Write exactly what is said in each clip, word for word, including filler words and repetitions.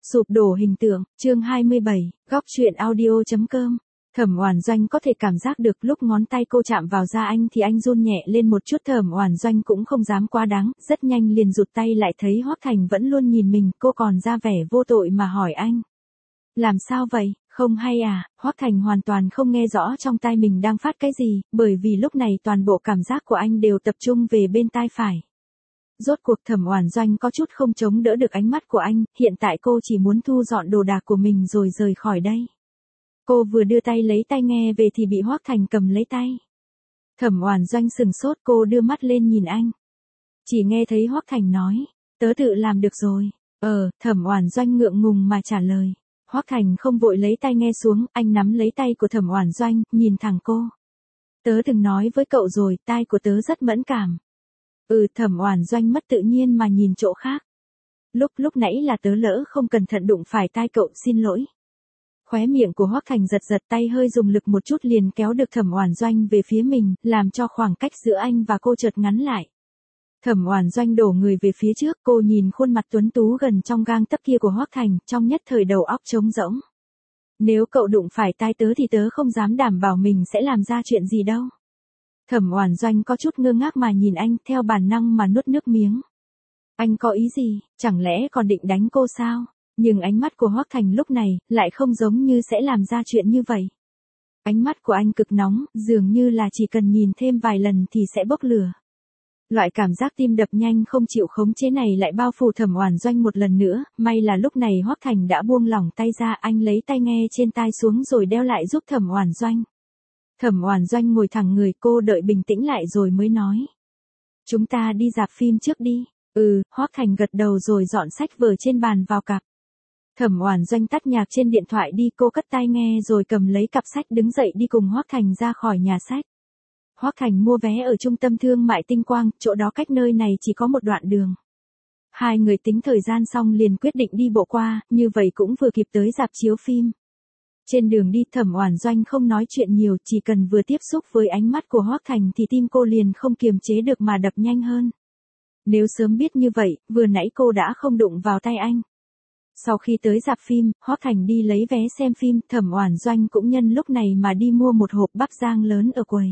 Sụp đổ hình tượng, chương hai mươi bảy, góc truyện audio.com. Thẩm Oản Doanh có thể cảm giác được lúc ngón tay cô chạm vào da anh thì anh run nhẹ lên một chút. Thẩm Oản Doanh cũng không dám quá đáng, rất nhanh liền rụt tay lại, thấy Hoắc Thành vẫn luôn nhìn mình, cô còn ra vẻ vô tội mà hỏi anh. Làm sao vậy, không hay à? Hoắc Thành hoàn toàn không nghe rõ trong tai mình đang phát cái gì, bởi vì lúc này toàn bộ cảm giác của anh đều tập trung về bên tai phải. Rốt cuộc Thẩm Oản Doanh có chút không chống đỡ được ánh mắt của anh, hiện tại cô chỉ muốn thu dọn đồ đạc của mình rồi rời khỏi đây. Cô vừa đưa tay lấy tai nghe về thì bị Hoắc Thành cầm lấy tay. Thẩm Oản Doanh sững sốt, cô đưa mắt lên nhìn anh. Chỉ nghe thấy Hoắc Thành nói, tớ tự làm được rồi. Ờ, Thẩm Oản Doanh ngượng ngùng mà trả lời. Hoắc Thành không vội lấy tai nghe xuống, anh nắm lấy tay của Thẩm Oản Doanh, nhìn thẳng cô. Tớ từng nói với cậu rồi, tai của tớ rất mẫn cảm. Ừ, Thẩm Oản Doanh mất tự nhiên mà nhìn chỗ khác. Lúc lúc nãy là tớ lỡ không cẩn thận đụng phải tai cậu, xin lỗi. Khóe miệng của Hoắc Thành giật giật, tay hơi dùng lực một chút liền kéo được Thẩm Oản Doanh về phía mình, làm cho khoảng cách giữa anh và cô chợt ngắn lại. Thẩm Oản Doanh đổ người về phía trước, cô nhìn khuôn mặt tuấn tú gần trong gang tấc kia của Hoắc Thành, trong nhất thời đầu óc trống rỗng. Nếu cậu đụng phải tai tớ thì tớ không dám đảm bảo mình sẽ làm ra chuyện gì đâu. Thẩm Oản Doanh có chút ngơ ngác mà nhìn anh, theo bản năng mà nuốt nước miếng. Anh có ý gì, chẳng lẽ còn định đánh cô sao? Nhưng ánh mắt của Hoắc Thành lúc này lại không giống như sẽ làm ra chuyện như vậy. Ánh mắt của anh cực nóng, dường như là chỉ cần nhìn thêm vài lần thì sẽ bốc lửa. Loại cảm giác tim đập nhanh không chịu khống chế này lại bao phủ Thẩm Oản Doanh một lần nữa, may là lúc này Hoắc Thành đã buông lỏng tay ra, anh lấy tai nghe trên tai xuống rồi đeo lại giúp Thẩm Oản Doanh. Thẩm Oản Doanh ngồi thẳng người, cô đợi bình tĩnh lại rồi mới nói. Chúng ta đi rạp phim trước đi. Ừ, Hoắc Thành gật đầu rồi dọn sách vở trên bàn vào cặp. Thẩm Oản Doanh tắt nhạc trên điện thoại đi, cô cất tai nghe rồi cầm lấy cặp sách đứng dậy đi cùng Hoắc Thành ra khỏi nhà sách. Hoắc Thành mua vé ở trung tâm thương mại Tinh Quang, chỗ đó cách nơi này chỉ có một đoạn đường. Hai người tính thời gian xong liền quyết định đi bộ qua, như vậy cũng vừa kịp tới rạp chiếu phim. Trên đường đi Thẩm Oản Doanh không nói chuyện nhiều, chỉ cần vừa tiếp xúc với ánh mắt của Hoắc Thành thì tim cô liền không kiềm chế được mà đập nhanh hơn. Nếu sớm biết như vậy, vừa nãy cô đã không đụng vào tay anh. Sau khi tới rạp phim, Hoắc Thành đi lấy vé xem phim, Thẩm Oản Doanh cũng nhân lúc này mà đi mua một hộp bắp rang lớn ở quầy.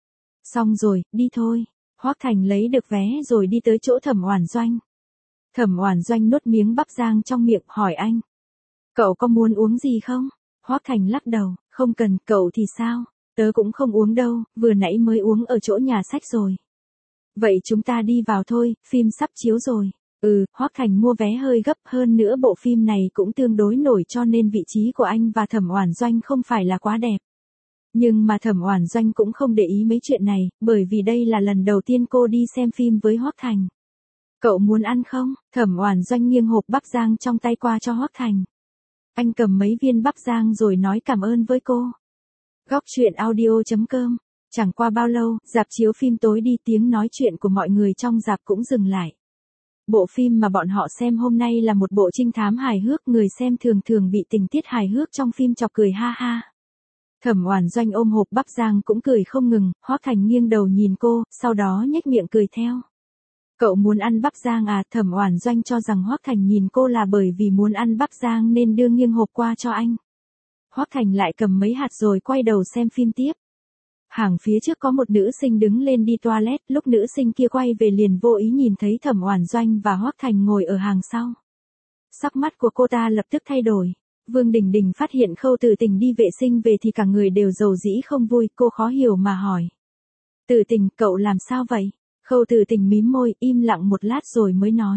Xong rồi, đi thôi. Hoắc Thành lấy được vé rồi đi tới chỗ Thẩm Oản Doanh. Thẩm Oản Doanh nuốt miếng bắp rang trong miệng, hỏi anh. Cậu có muốn uống gì không? Hoắc Thành lắc đầu, không cần, cậu thì sao? Tớ cũng không uống đâu, vừa nãy mới uống ở chỗ nhà sách rồi. Vậy chúng ta đi vào thôi, phim sắp chiếu rồi. Ừ, Hoắc Thành mua vé hơi gấp, hơn nữa bộ phim này cũng tương đối nổi cho nên vị trí của anh và Thẩm Oản Doanh không phải là quá đẹp. Nhưng mà Thẩm Oản Doanh cũng không để ý mấy chuyện này, bởi vì đây là lần đầu tiên cô đi xem phim với Hoắc Thành. Cậu muốn ăn không? Thẩm Oản Doanh nghiêng hộp bắp rang trong tay qua cho Hoắc Thành. Anh cầm mấy viên bắp rang rồi nói cảm ơn với cô. Góc truyện audio.com. Chẳng qua bao lâu, rạp chiếu phim tối đi, tiếng nói chuyện của mọi người trong rạp cũng dừng lại. Bộ phim mà bọn họ xem hôm nay là một bộ trinh thám hài hước, người xem thường thường bị tình tiết hài hước trong phim chọc cười ha ha. Thẩm Oản Doanh ôm hộp bắp rang cũng cười không ngừng, Hoắc Thành nghiêng đầu nhìn cô, sau đó nhếch miệng cười theo. Cậu muốn ăn bắp rang à? Thẩm Oản Doanh cho rằng Hoắc Thành nhìn cô là bởi vì muốn ăn bắp rang nên đưa nghiêng hộp qua cho anh. Hoắc Thành lại cầm mấy hạt rồi quay đầu xem phim tiếp. Hàng phía trước có một nữ sinh đứng lên đi toilet, lúc nữ sinh kia quay về liền vô ý nhìn thấy Thẩm Oản Doanh và Hoắc Thành ngồi ở hàng sau. Sắc mắt của cô ta lập tức thay đổi. Vương Đình Đình phát hiện Khâu Tử Tình đi vệ sinh về thì cả người đều rầu rĩ không vui, cô khó hiểu mà hỏi. Tử Tình, cậu làm sao vậy? Khâu Tử Tình mím môi, im lặng một lát rồi mới nói.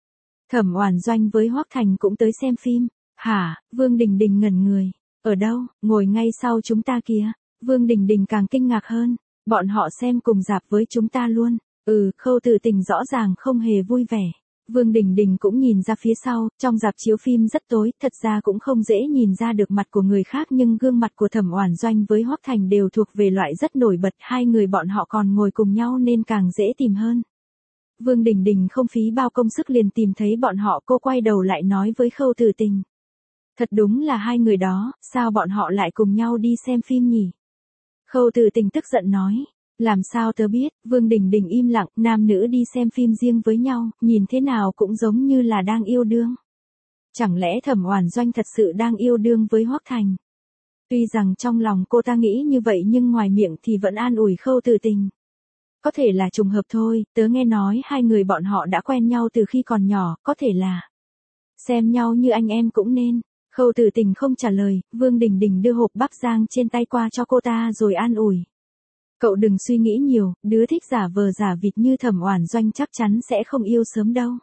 Thẩm Oản Doanh với Hoắc Thành cũng tới xem phim. Hả? Vương Đình Đình ngẩn người. Ở đâu? Ngồi ngay sau chúng ta kìa. Vương Đình Đình càng kinh ngạc hơn. Bọn họ xem cùng rạp với chúng ta luôn. Ừ, Khâu Tử Tình rõ ràng không hề vui vẻ. Vương Đình Đình cũng nhìn ra phía sau, trong rạp chiếu phim rất tối, thật ra cũng không dễ nhìn ra được mặt của người khác nhưng gương mặt của Thẩm Oản Doanh với Hoắc Thành đều thuộc về loại rất nổi bật, hai người bọn họ còn ngồi cùng nhau nên càng dễ tìm hơn. Vương Đình Đình không phí bao công sức liền tìm thấy bọn họ, cô quay đầu lại nói với Khâu Tử Tình. Thật đúng là hai người đó, sao bọn họ lại cùng nhau đi xem phim nhỉ? Khâu Tử Tình tức giận nói. Làm sao tớ biết? Vương Đình Đình im lặng, nam nữ đi xem phim riêng với nhau, nhìn thế nào cũng giống như là đang yêu đương. Chẳng lẽ Thẩm Oản Doanh thật sự đang yêu đương với Hoắc Thành? Tuy rằng trong lòng cô ta nghĩ như vậy nhưng ngoài miệng thì vẫn an ủi Khâu Từ Tình. Có thể là trùng hợp thôi, tớ nghe nói hai người bọn họ đã quen nhau từ khi còn nhỏ, có thể là xem nhau như anh em cũng nên. Khâu Từ Tình không trả lời, Vương Đình Đình đưa hộp bắp rang trên tay qua cho cô ta rồi an ủi. Cậu đừng suy nghĩ nhiều, đứa thích giả vờ giả vịt như Thẩm Oản Doanh chắc chắn sẽ không yêu sớm đâu.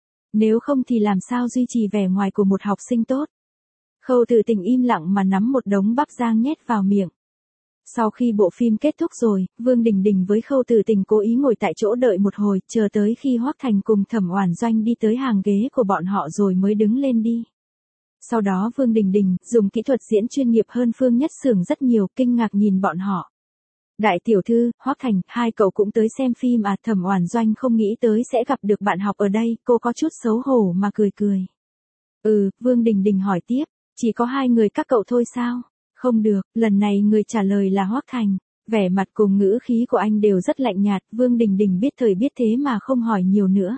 Nếu không thì làm sao duy trì vẻ ngoài của một học sinh tốt. Khâu Từ Tình im lặng mà nắm một đống bắp rang nhét vào miệng. Sau khi bộ phim kết thúc rồi, Vương Đình Đình với Khâu Từ Tình cố ý ngồi tại chỗ đợi một hồi, chờ tới khi Hoắc Thành cùng Thẩm Oản Doanh đi tới hàng ghế của bọn họ rồi mới đứng lên đi. Sau đó Vương Đình Đình dùng kỹ thuật diễn chuyên nghiệp hơn Phương Nhất Xưởng rất nhiều, kinh ngạc nhìn bọn họ. Đại tiểu thư, Hoắc Thành, hai cậu cũng tới xem phim à? Thẩm Oản Doanh không nghĩ tới sẽ gặp được bạn học ở đây, cô có chút xấu hổ mà cười cười. Ừ, Vương Đình Đình hỏi tiếp, chỉ có hai người các cậu thôi sao? Không được, lần này người trả lời là Hoắc Thành. Vẻ mặt cùng ngữ khí của anh đều rất lạnh nhạt, Vương Đình Đình biết thời biết thế mà không hỏi nhiều nữa.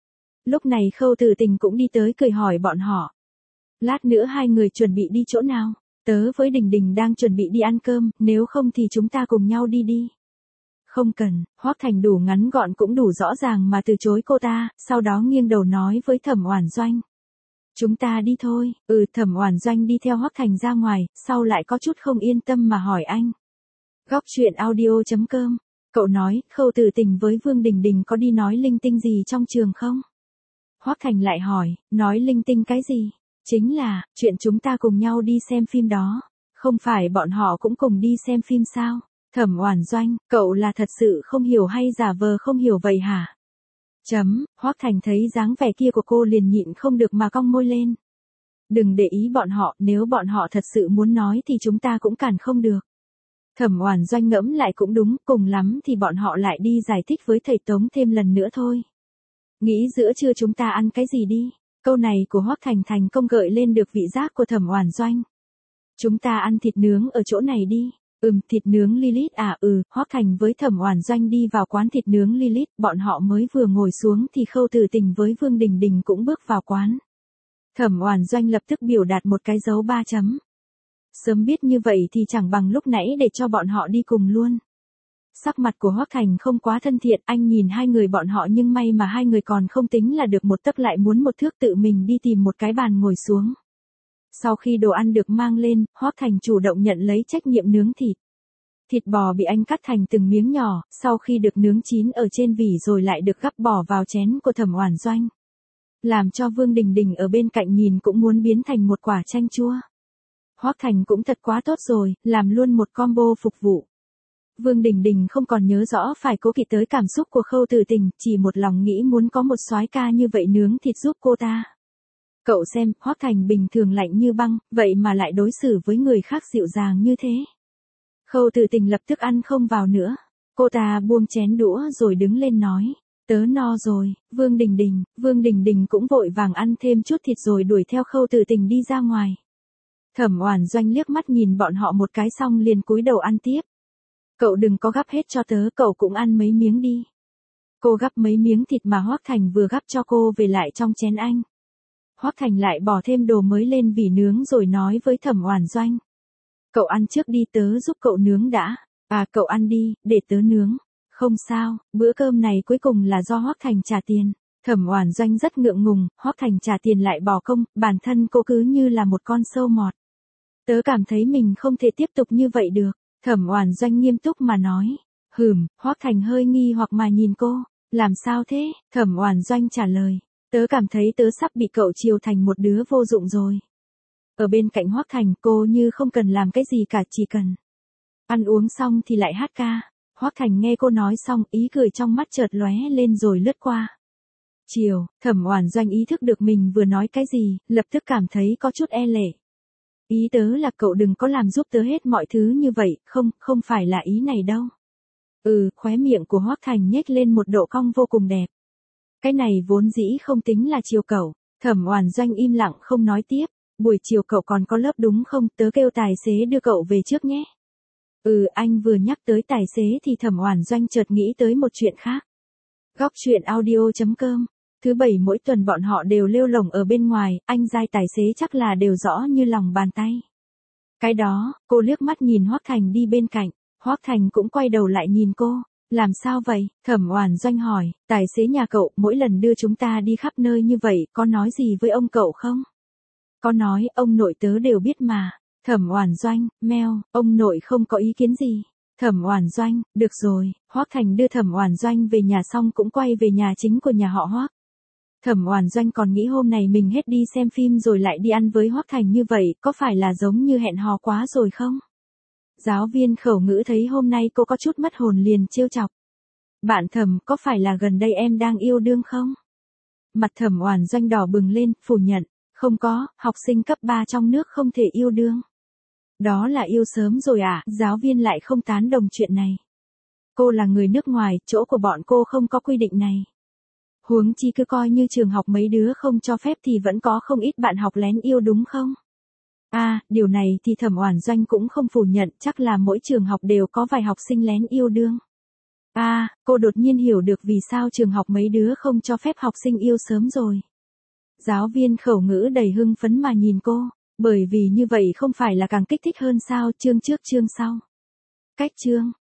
Lúc này Khâu Từ Tình cũng đi tới cười hỏi bọn họ. Lát nữa hai người chuẩn bị đi chỗ nào? Tớ với Đình Đình đang chuẩn bị đi ăn cơm, nếu không thì chúng ta cùng nhau đi đi. Không cần, Hoắc Thành đủ ngắn gọn cũng đủ rõ ràng mà từ chối cô ta, sau đó nghiêng đầu nói với Thẩm Oản Doanh. Chúng ta đi thôi. Ừ, Thẩm Oản Doanh đi theo Hoắc Thành ra ngoài, sau lại có chút không yên tâm mà hỏi anh. Góc truyện audio chấm com. Cậu nói, Khâu Từ Tình với Vương Đình Đình có đi nói linh tinh gì trong trường không? Hoắc Thành lại hỏi, nói linh tinh cái gì? Chính là, chuyện chúng ta cùng nhau đi xem phim đó. Không phải bọn họ cũng cùng đi xem phim sao? Thẩm Oản Doanh, cậu là thật sự không hiểu hay giả vờ không hiểu vậy hả? Chấm, Hoắc Thành thấy dáng vẻ kia của cô liền nhịn không được mà cong môi lên. Đừng để ý bọn họ, nếu bọn họ thật sự muốn nói thì chúng ta cũng cản không được. Thẩm Oản Doanh ngẫm lại cũng đúng, cùng lắm thì bọn họ lại đi giải thích với thầy Tống thêm lần nữa thôi. Nghĩ giữa trưa chúng ta ăn cái gì đi? Câu này của Hoắc Thành thành công gợi lên được vị giác của Thẩm Oản Doanh. Chúng ta ăn thịt nướng ở chỗ này đi. Ừm, thịt nướng Lilith à? Ừ, Hoắc Thành với Thẩm Oản Doanh đi vào quán thịt nướng Lilith, bọn họ mới vừa ngồi xuống thì Khâu Từ Tình với Vương Đình Đình cũng bước vào quán. Thẩm Oản Doanh lập tức biểu đạt một cái dấu ba chấm. Sớm biết như vậy thì chẳng bằng lúc nãy để cho bọn họ đi cùng luôn. Sắc mặt của Hoắc Thành không quá thân thiện, anh nhìn hai người bọn họ nhưng may mà hai người còn không tính là được một tấc lại muốn một thước, tự mình đi tìm một cái bàn ngồi xuống. Sau khi đồ ăn được mang lên, Hoắc Thành chủ động nhận lấy trách nhiệm nướng thịt. Thịt bò bị anh cắt thành từng miếng nhỏ, sau khi được nướng chín ở trên vỉ rồi lại được gắp bỏ vào chén của Thẩm Oản Doanh. Làm cho Vương Đình Đình ở bên cạnh nhìn cũng muốn biến thành một quả chanh chua. Hoắc Thành cũng thật quá tốt rồi, làm luôn một combo phục vụ. Vương Đình Đình không còn nhớ rõ phải cố kỵ tới cảm xúc của Khâu Từ Tình, chỉ một lòng nghĩ muốn có một soái ca như vậy nướng thịt giúp cô ta. Cậu xem, Hoắc Thành bình thường lạnh như băng, vậy mà lại đối xử với người khác dịu dàng như thế. Khâu Từ Tình lập tức ăn không vào nữa. Cô ta buông chén đũa rồi đứng lên nói. Tớ no rồi, Vương Đình Đình. Vương Đình Đình cũng vội vàng ăn thêm chút thịt rồi đuổi theo Khâu Từ Tình đi ra ngoài. Thẩm Oản Doanh liếc mắt nhìn bọn họ một cái xong liền cúi đầu ăn tiếp. Cậu đừng có gắp hết cho tớ, cậu cũng ăn mấy miếng đi. Cô gắp mấy miếng thịt mà Hoắc Thành vừa gắp cho cô về lại trong chén anh. Hoắc Thành lại bỏ thêm đồ mới lên vỉ nướng rồi nói với Thẩm Oản Doanh. Cậu ăn trước đi, tớ giúp cậu nướng đã. À, cậu ăn đi, để tớ nướng. Không sao, bữa cơm này cuối cùng là do Hoắc Thành trả tiền. Thẩm Oản Doanh rất ngượng ngùng, Hoắc Thành trả tiền lại bỏ công, bản thân cô cứ như là một con sâu mọt. Tớ cảm thấy mình không thể tiếp tục như vậy được. Thẩm Oản Doanh nghiêm túc mà nói. Hừm, Hoắc Thành hơi nghi hoặc mà nhìn cô. Làm sao thế? Thẩm Oản Doanh trả lời. Tớ cảm thấy tớ sắp bị cậu chiều thành một đứa vô dụng rồi. Ở bên cạnh Hoắc Thành, cô như không cần làm cái gì cả, chỉ cần ăn uống xong thì lại hát ca. Hoắc Thành nghe cô nói xong, ý cười trong mắt chợt lóe lên rồi lướt qua. Chiều, Thẩm Oản Doanh ý thức được mình vừa nói cái gì, lập tức cảm thấy có chút e lệ. Ý tớ là cậu đừng có làm giúp tớ hết mọi thứ như vậy, không, không phải là ý này đâu. Ừ, khóe miệng của Hoắc Thành nhếch lên một độ cong vô cùng đẹp. Cái này vốn dĩ không tính là chiều cậu. Thẩm Oản Doanh im lặng không nói tiếp. Buổi chiều cậu còn có lớp đúng không? Tớ kêu tài xế đưa cậu về trước nhé. Ừ, anh vừa nhắc tới tài xế thì Thẩm Oản Doanh chợt nghĩ tới một chuyện khác. Góc truyện audio chấm com Thứ bảy mỗi tuần bọn họ đều lêu lổng ở bên ngoài, anh giai tài xế chắc là đều rõ như lòng bàn tay. Cái đó, cô liếc mắt nhìn Hoắc Thành đi bên cạnh, Hoắc Thành cũng quay đầu lại nhìn cô. Làm sao vậy? Thẩm Oản Doanh hỏi, tài xế nhà cậu mỗi lần đưa chúng ta đi khắp nơi như vậy, có nói gì với ông cậu không? Có nói, ông nội tớ đều biết mà. Thẩm Oản Doanh, meo, ông nội không có ý kiến gì. Thẩm Oản Doanh, được rồi, Hoắc Thành đưa Thẩm Oản Doanh về nhà xong cũng quay về nhà chính của nhà họ Hoắc. Thẩm Oản Doanh còn nghĩ hôm nay mình hết đi xem phim rồi lại đi ăn với Hoắc Thành như vậy, có phải là giống như hẹn hò quá rồi không? Giáo viên khẩu ngữ thấy hôm nay cô có chút mất hồn liền trêu chọc. Bạn Thẩm, có phải là gần đây em đang yêu đương không? Mặt Thẩm Oản Doanh đỏ bừng lên, phủ nhận, không có, học sinh cấp ba trong nước không thể yêu đương. Đó là yêu sớm rồi à? Giáo viên lại không tán đồng chuyện này. Cô là người nước ngoài, chỗ của bọn cô không có quy định này. Huống chi cứ coi như trường học mấy đứa không cho phép thì vẫn có không ít bạn học lén yêu đúng không? À, điều này thì Thẩm Oản Doanh cũng không phủ nhận, chắc là mỗi trường học đều có vài học sinh lén yêu đương. À, cô đột nhiên hiểu được vì sao trường học mấy đứa không cho phép học sinh yêu sớm rồi. Giáo viên khẩu ngữ đầy hưng phấn mà nhìn cô, bởi vì như vậy không phải là càng kích thích hơn sao, chương trước chương sau. Cách chương